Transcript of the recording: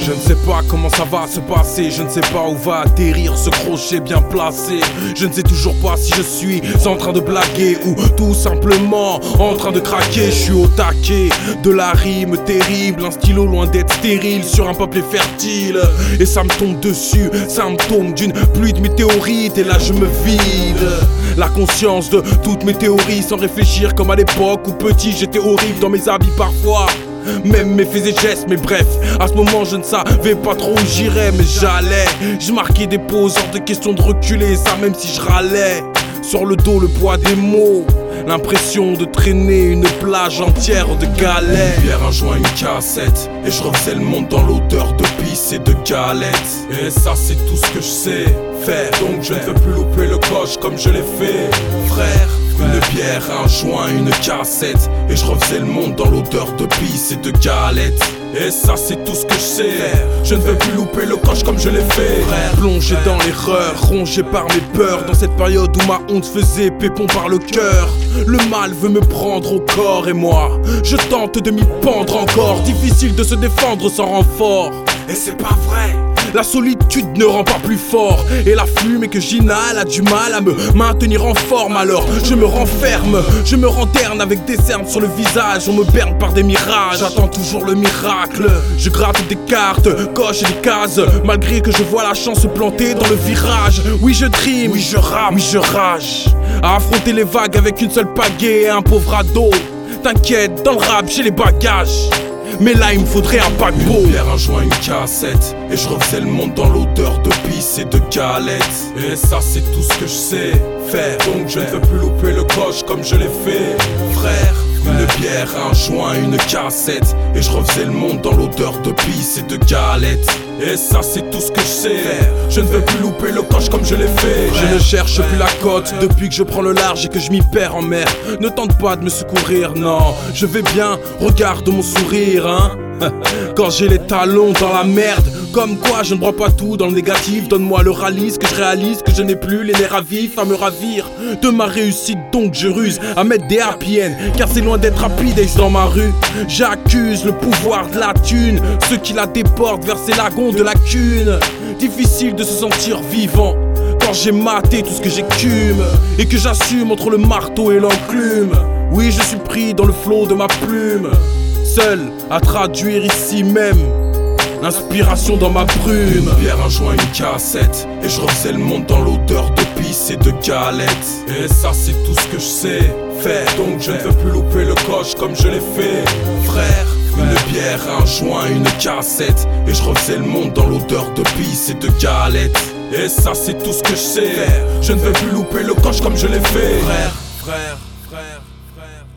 Je ne sais pas comment ça va se passer, je ne sais pas où va atterrir ce crochet bien placé. Je ne sais toujours pas si je suis en train de blaguer ou tout simplement en train de craquer. Je suis au taquet de la rime terrible, un stylo loin d'être stérile sur un papier fertile. Et ça me tombe dessus, symptôme d'une pluie de météorites. Et là je me vide la conscience de toutes mes théories sans réfléchir comme à l'époque où petit j'étais horrible dans mes habits parfois. Même mes faits et gestes, mais bref, à ce moment je ne savais pas trop où j'irais, mais j'allais. Je marquais des pauses hors de question de reculer, ça même si je râlais. Sur le dos le poids des mots, l'impression de traîner une plage entière de galets. Une bière, un joint, une cassette, et je refaisais le monde dans l'odeur de pisse et de galettes. Et ça c'est tout ce que je sais faire, donc je ne veux plus louper le coche comme je l'ai fait, frère. Une bière, un joint, une cassette, et je refaisais le monde dans l'odeur de pisse et de galettes. Et ça c'est tout ce que je sais faire. Je ne veux plus louper le coche comme je l'ai fait, frère. Plongé dans l'erreur, rongé par mes peurs, dans cette période où ma honte faisait pépon par le cœur. Le mal veut me prendre au corps et moi je tente de m'y pendre encore. Difficile de se défendre sans renfort. Et c'est pas vrai, la solitude ne rend pas plus fort. Et la fumée que j'inhale a du mal à me maintenir en forme. Alors je me renferme, je me renterne avec des cernes sur le visage. On me berne par des mirages, j'attends toujours le miracle. Je gratte des cartes, coche des cases, malgré que je vois la chance se planter dans le virage. Oui je dream, oui je rappe, oui je rage, à affronter les vagues avec une seule pagaie et un pauvre ado. T'inquiète, dans le rap j'ai les bagages, mais là il me faudrait un paquebot. Une bière, un joint, une cassette, et je refaisais le monde dans l'odeur de pisse et de galettes. Et ça c'est tout ce que je sais faire, donc je ne veux plus louper le coche comme je l'ai fait, frère. Une bière, un joint, une cassette, et je refaisais le monde dans l'odeur de pisse et de galettes. Et ça c'est tout ce que je sais faire, je ne veux plus louper le coche comme je l'ai fait. Je ne cherche plus la côte depuis que je prends le large et que je m'y perds en mer. Ne tente pas de me secourir, non, je vais bien, regarde mon sourire, hein. Quand j'ai les talons dans la merde, comme quoi je ne broie pas tout dans le négatif. Donne-moi le rallye, que je réalise que je n'ai plus les nerfs à vif à me ravir de ma réussite, donc je ruse à mettre des happy end, car c'est loin d'être rapide Ace dans ma rue. J'accuse le pouvoir de la thune, ceux qui la déportent vers ces lagons de lacune. Difficile de se sentir vivant quand j'ai maté tout ce que j'écume et que j'assume entre le marteau et l'enclume. Oui je suis pris dans le flot de ma plume, seul à traduire ici même l'inspiration dans ma brume. Une bière, un joint, une cassette, et je refaisais le monde dans l'odeur de pisse et de galettes. Et ça c'est tout ce que je sais faire, donc je ne veux plus louper le coche comme je l'ai fait, frère. Une bière, un joint, une cassette, et je refaisais le monde dans l'odeur de pisse et de galettes. Et ça c'est tout ce que je sais faire, je ne veux plus louper le coche comme je l'ai fait, frère, frère, frère, frère.